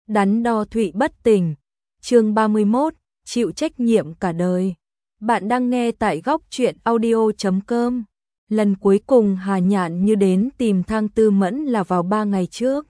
Đắn đo Thụy bất tỉnh. Chương 31, chịu trách nhiệm cả đời. Bạn đang nghe tại góc truyện audio.com. Lần cuối cùng Hà Nhạn Như đến tìm Thang Tư Mẫn là vào 3 ngày trước.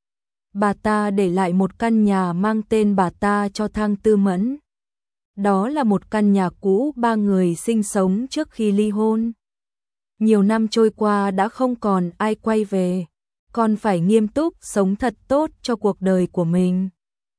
Bà ta để lại một căn nhà mang tên bà ta cho Thang Tư Mẫn. Đó là một căn nhà cũ 3 người sinh sống trước khi ly hôn. Nhiều năm trôi qua đã không còn ai quay về, còn phải nghiêm túc sống thật tốt cho cuộc đời của mình.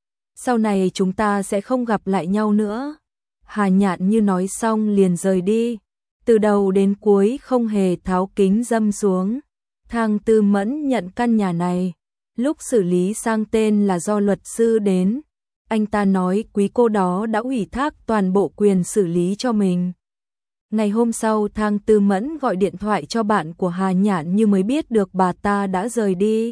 Sau này chúng ta sẽ không gặp lại nhau nữa. Hà Nhạn Như nói xong liền rời đi, từ đầu đến cuối không hề tháo kính dâm xuống. Thang Tư Mẫn nhận căn nhà này, lúc xử lý sang tên là do luật sư đến. Anh ta nói quý cô đó đã ủy thác toàn bộ quyền xử lý cho mình. Ngày hôm sau Thang Tư Mẫn gọi điện thoại cho bạn của Hà Nhạn Như mới biết được bà ta đã rời đi.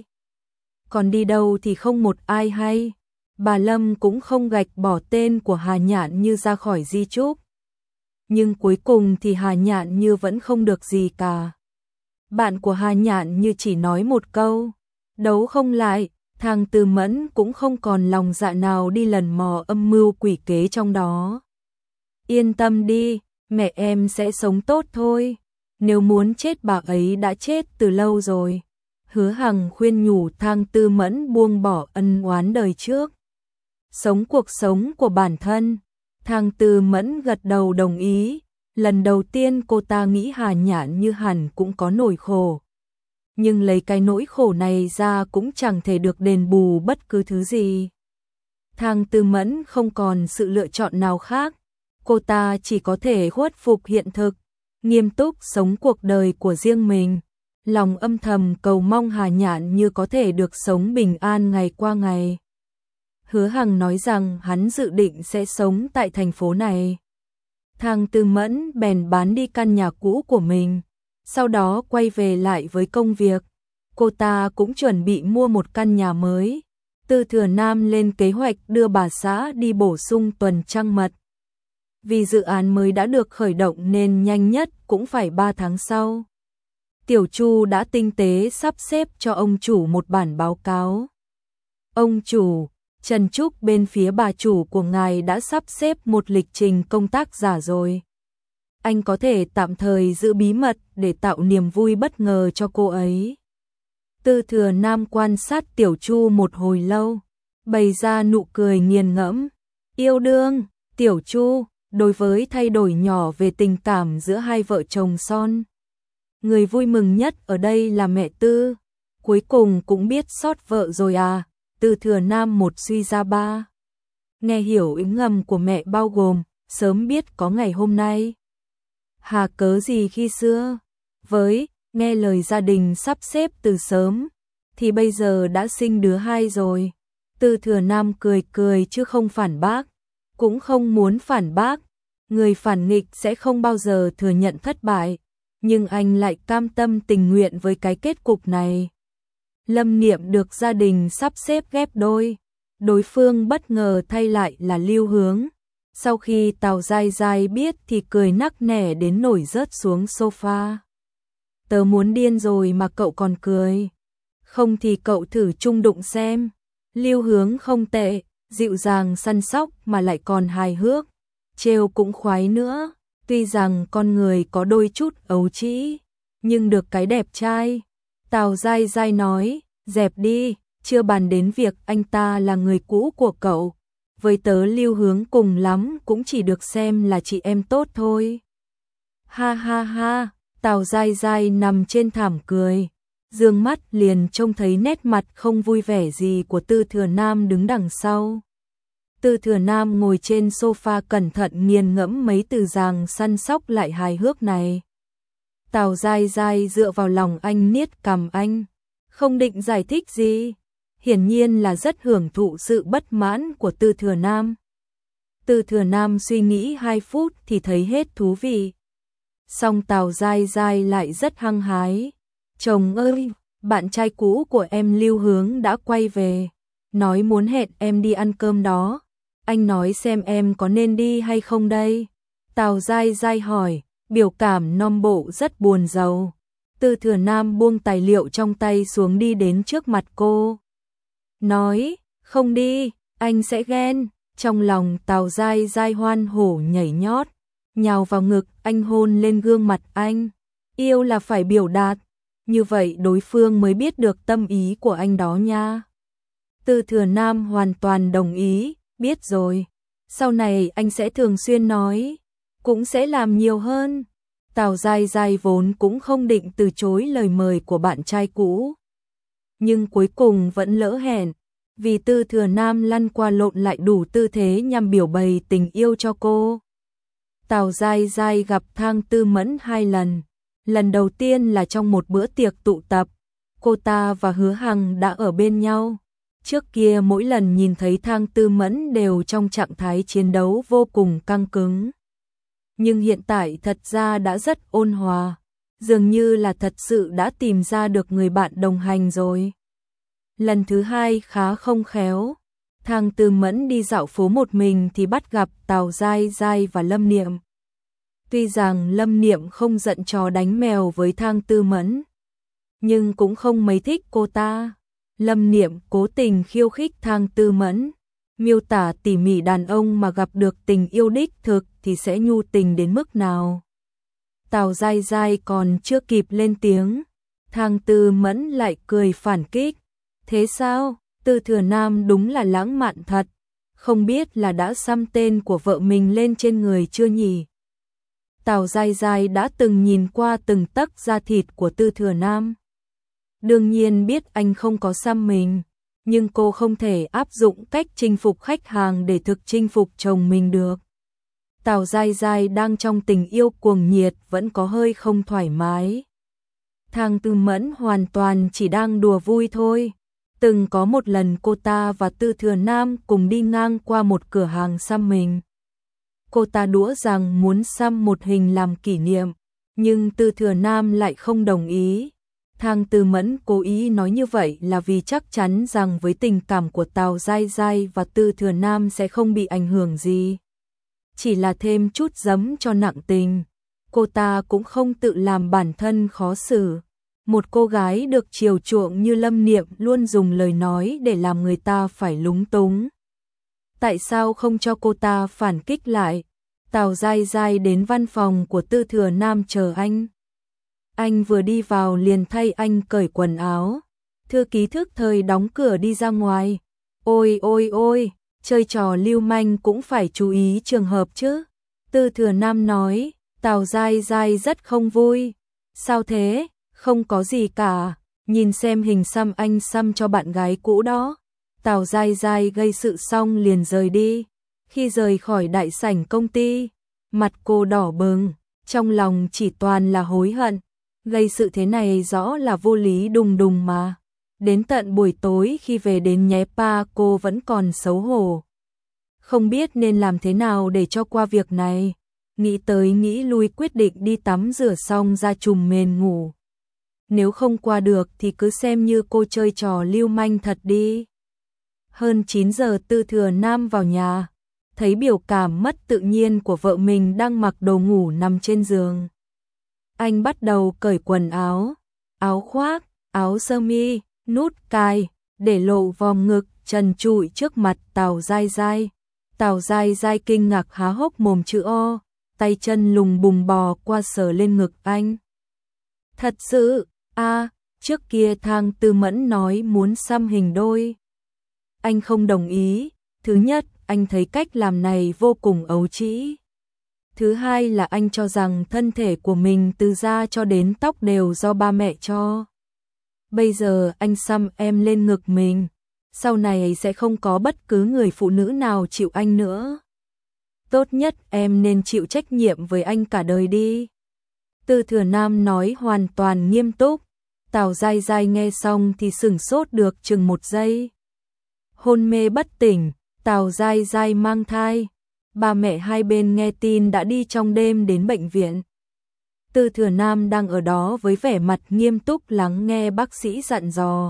Còn đi đâu thì không một ai hay. Bà Lâm cũng không gạch bỏ tên của Hà Nhạn Như ra khỏi di chúc. Nhưng cuối cùng thì Hà Nhạn Như vẫn không được gì cả. Bạn của Hà Nhạn Như chỉ nói một câu, đấu không lại. Thang Tư Mẫn cũng không còn lòng dạ nào đi lần mò âm mưu quỷ kế trong đó. Yên tâm đi, mẹ em sẽ sống tốt thôi. Nếu muốn chết bà ấy đã chết từ lâu rồi. Hứa Hằng khuyên nhủ Thang Tư Mẫn buông bỏ ân oán đời trước, sống cuộc sống của bản thân. Thang Tư Mẫn gật đầu đồng ý. Lần đầu tiên cô ta nghĩ Hà Nhạn Như hẳn cũng có nỗi khổ. Nhưng lấy cái nỗi khổ này ra cũng chẳng thể được đền bù bất cứ thứ gì. Thang Tư Mẫn không còn sự lựa chọn nào khác. Cô ta chỉ có thể khuất phục hiện thực, nghiêm túc sống cuộc đời của riêng mình. Lòng âm thầm cầu mong Hà Nhạn Như có thể được sống bình an ngày qua ngày. Hứa Hằng nói rằng hắn dự định sẽ sống tại thành phố này. Thang Tư Mẫn bèn bán đi căn nhà cũ của mình, sau đó quay về lại với công việc. Cô ta cũng chuẩn bị mua một căn nhà mới. Tư Thừa Nam lên kế hoạch đưa bà xã đi bổ sung tuần trăng mật. Vì dự án mới đã được khởi động nên nhanh nhất cũng phải 3 tháng sau. Tiểu Chu đã tinh tế sắp xếp cho ông chủ một bản báo cáo. Ông chủ, Trần Trúc bên phía bà chủ của ngài đã sắp xếp một lịch trình công tác giả rồi. Anh có thể tạm thời giữ bí mật để tạo niềm vui bất ngờ cho cô ấy. Tư Thừa Nam quan sát Tiểu Chu một hồi lâu, bày ra nụ cười nghiền ngẫm. Yêu đương, Tiểu Chu, đối với thay đổi nhỏ về tình cảm giữa hai vợ chồng son. Người vui mừng nhất ở đây là mẹ Tư, cuối cùng cũng biết xót vợ rồi à. Tư Thừa Nam một suy ra ba. Nghe hiểu ý ngầm của mẹ bao gồm, sớm biết có ngày hôm nay. Hà cớ gì khi xưa, với, nghe lời gia đình sắp xếp từ sớm, thì bây giờ đã sinh đứa hai rồi. Tư Thừa Nam cười cười chứ không phản bác, cũng không muốn phản bác. Người phản nghịch sẽ không bao giờ thừa nhận thất bại, nhưng anh lại cam tâm tình nguyện với cái kết cục này. Lâm Niệm được gia đình sắp xếp ghép đôi, đối phương bất ngờ thay lại là Lưu Hướng. Sau khi Tào Giai Giai biết thì cười nắc nẻ đến nổi rớt xuống sofa. Tớ muốn điên rồi mà cậu còn cười. Không thì cậu thử chung đụng xem. Lưu Hướng không tệ, dịu dàng săn sóc mà lại còn hài hước. Trêu cũng khoái nữa, tuy rằng con người có đôi chút ấu trĩ, nhưng được cái đẹp trai. Tào Giai Giai nói, dẹp đi, chưa bàn đến việc anh ta là người cũ của cậu. Với tớ Lưu Hướng cùng lắm cũng chỉ được xem là chị em tốt thôi. Ha ha ha, Tào Giai Giai nằm trên thảm cười. Dương mắt liền trông thấy nét mặt không vui vẻ gì của Tư Thừa Nam đứng đằng sau. Tư Thừa Nam ngồi trên sofa cẩn thận nghiền ngẫm mấy từ dàng săn sóc lại hài hước này. Tào Giai Giai dựa vào lòng anh niết cằm anh, không định giải thích gì, hiển nhiên là rất hưởng thụ sự bất mãn của Tư Thừa Nam. Tư Thừa Nam suy nghĩ 2 phút thì thấy hết thú vị. Song Tào Giai Giai lại rất hăng hái. Chồng ơi, bạn trai cũ của em Lưu Hướng đã quay về, nói muốn hẹn em đi ăn cơm đó. Anh nói xem em có nên đi hay không đây? Tào Giai Giai hỏi, biểu cảm non bộ rất buồn rầu. Tư Thừa Nam buông tài liệu trong tay xuống đi đến trước mặt cô. Nói, Không đi, anh sẽ ghen. Trong lòng Tào Giai Giai hoan hổ nhảy nhót, nhào vào ngực anh hôn lên gương mặt anh. Yêu là phải biểu đạt, như vậy đối phương mới biết được tâm ý của anh đó nha. Tư Thừa Nam hoàn toàn đồng ý, biết rồi. Sau này anh sẽ thường xuyên nói, cũng sẽ làm nhiều hơn. Tào Giai Giai vốn cũng không định từ chối lời mời của bạn trai cũ. Nhưng cuối cùng vẫn lỡ hẹn, vì Tư Thừa Nam lăn qua lộn lại đủ tư thế nhằm biểu bày tình yêu cho cô. Tào Giai Giai gặp Thang Tư Mẫn 2 lần. Lần đầu tiên là trong một bữa tiệc tụ tập, cô ta và Hứa Hằng đã ở bên nhau. Trước kia mỗi lần nhìn thấy Thang Tư Mẫn đều trong trạng thái chiến đấu vô cùng căng cứng. Nhưng hiện tại thật ra đã rất ôn hòa, dường như là thật sự đã tìm ra được người bạn đồng hành rồi. Lần thứ 2 khá không khéo, Thang Tư Mẫn đi dạo phố một mình thì bắt gặp Tào Giai Giai và Lâm Niệm. Tuy rằng Lâm Niệm không giận chó đánh mèo với Thang Tư Mẫn, nhưng cũng không mấy thích cô ta. Lâm Niệm cố tình khiêu khích Thang Tư Mẫn, miêu tả tỉ mỉ đàn ông mà gặp được tình yêu đích thực thì sẽ nhu tình đến mức nào. Tào Giai Giai còn chưa kịp lên tiếng, Thang Tư Mẫn lại cười phản kích. Thế sao? Tư Thừa Nam đúng là lãng mạn thật, không biết là đã xăm tên của vợ mình lên trên người chưa nhỉ? Tào Giai Giai đã từng nhìn qua từng tấc da thịt của Tư Thừa Nam. Đương nhiên biết anh không có xăm mình, nhưng cô không thể áp dụng cách chinh phục khách hàng để thực chinh phục chồng mình được. Tào Giai Giai đang trong tình yêu cuồng nhiệt vẫn có hơi không thoải mái. Thang Tư Mẫn hoàn toàn chỉ đang đùa vui thôi. Từng có một lần cô ta và Tư Thừa Nam cùng đi ngang qua một cửa hàng xăm mình. Cô ta đũa rằng muốn xăm một hình làm kỷ niệm, nhưng Tư Thừa Nam lại không đồng ý. Thang Tư Mẫn cố ý nói như vậy là vì chắc chắn rằng với tình cảm của Tào Giai Giai và Tư Thừa Nam sẽ không bị ảnh hưởng gì. Chỉ là thêm chút giấm cho nặng tình. Cô ta cũng không tự làm bản thân khó xử. Một cô gái được chiều chuộng như Lâm Niệm luôn dùng lời nói để làm người ta phải lúng túng. Tại sao không cho cô ta phản kích lại? Tào Giai Giai đến văn phòng của Tư Thừa Nam chờ anh. Anh vừa đi vào liền thay anh cởi quần áo. Thư ký thức thời đóng cửa đi ra ngoài. Ôi ôi ôi, chơi trò lưu manh cũng phải chú ý trường hợp chứ. Tư Thừa Nam nói. Tào Giai Giai rất không vui. Sao thế? Không có gì cả. Nhìn xem hình xăm anh xăm cho bạn gái cũ đó. Tào Giai Giai gây sự xong liền rời đi. Khi rời khỏi đại sảnh công ty, mặt cô đỏ bừng, trong lòng chỉ toàn là hối hận. Gây sự thế này rõ là vô lý đùng đùng mà. Đến tận buổi tối khi về đến nhé pa cô vẫn còn xấu hổ. Không biết nên làm thế nào để cho qua việc này. Nghĩ tới nghĩ lui quyết định đi tắm rửa xong ra trùm mền ngủ. Nếu không qua được thì cứ xem như cô chơi trò lưu manh thật đi. Hơn 9 giờ Tư Thừa Nam vào nhà, thấy biểu cảm mất tự nhiên của vợ mình đang mặc đồ ngủ nằm trên giường. Anh bắt đầu cởi quần áo, áo khoác, áo sơ mi, nút cài, để lộ vòm ngực trần trụi trước mặt Tào Giai Giai. Tào Giai Giai kinh ngạc há hốc mồm chữ O, tay chân lùng bùng bò qua sờ lên ngực anh. Thật sự, trước kia Thang Tư Mẫn nói muốn xăm hình đôi. Anh không đồng ý. Thứ nhất, anh thấy cách làm này vô cùng ấu trĩ. Thứ hai là anh cho rằng thân thể của mình từ da cho đến tóc đều do ba mẹ cho. Bây giờ anh xăm em lên ngực mình, sau này sẽ không có bất cứ người phụ nữ nào chịu anh nữa. Tốt nhất em nên chịu trách nhiệm với anh cả đời đi. Tư Thừa Nam nói hoàn toàn nghiêm túc. Tào Giai Giai nghe xong thì sửng sốt được chừng 1 giây. Hôn mê bất tỉnh, Tào Giai Giai mang thai. Ba mẹ hai bên nghe tin đã đi trong đêm đến bệnh viện. Tư Thừa Nam đang ở đó với vẻ mặt nghiêm túc lắng nghe bác sĩ dặn dò.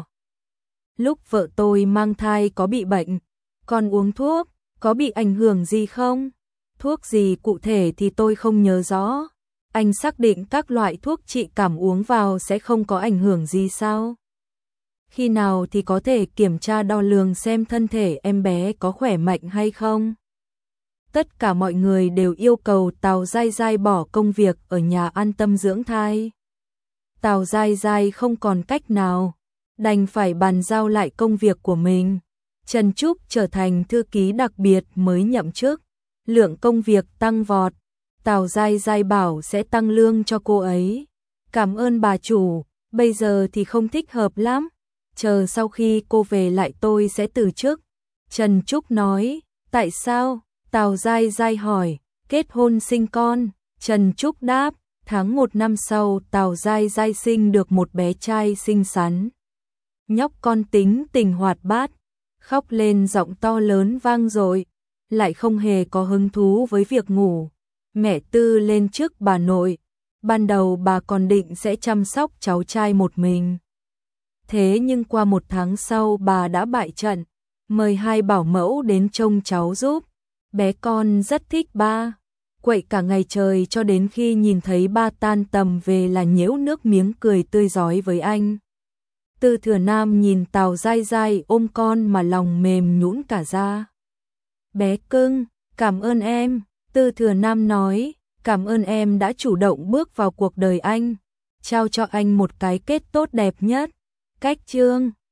Lúc vợ tôi mang thai có bị bệnh, con uống thuốc, có bị ảnh hưởng gì không? Thuốc gì cụ thể thì tôi không nhớ rõ. Anh xác định các loại thuốc trị cảm uống vào sẽ không có ảnh hưởng gì sao? Khi nào thì có thể kiểm tra đo lường xem thân thể em bé có khỏe mạnh hay không? Tất cả mọi người đều yêu cầu Tào Giai Giai bỏ công việc ở nhà an tâm dưỡng thai. Tào Giai Giai không còn cách nào, đành phải bàn giao lại công việc của mình. Trần Trúc trở thành thư ký đặc biệt mới nhậm chức, lượng công việc tăng vọt. Tào Giai Giai bảo sẽ tăng lương cho cô ấy. Cảm ơn bà chủ, bây giờ thì không thích hợp lắm. Chờ sau khi cô về lại tôi sẽ từ chức. Trần Trúc nói, tại sao? Tào Giai Giai hỏi, kết hôn sinh con. Trần Trúc đáp, tháng 1 năm sau Tào Giai Giai sinh được một bé trai xinh xắn. Nhóc con tính tình hoạt bát, khóc lên giọng to lớn vang dội, lại không hề có hứng thú với việc ngủ. Mẹ Tư lên trước bà nội, ban đầu bà còn định sẽ chăm sóc cháu trai một mình. Thế nhưng qua 1 tháng sau bà đã bại trận, mời 2 bảo mẫu đến trông cháu giúp. Bé con rất thích ba, quậy cả ngày trời cho đến khi nhìn thấy ba tan tầm về là nhễu nước miếng cười tươi rói với anh. Tư Thừa Nam nhìn Tào Giai Giai ôm con mà lòng mềm nhũn cả ra. Bé cưng, cảm ơn em, Tư Thừa Nam nói, cảm ơn em đã chủ động bước vào cuộc đời anh, trao cho anh một cái kết tốt đẹp nhất. Cách chương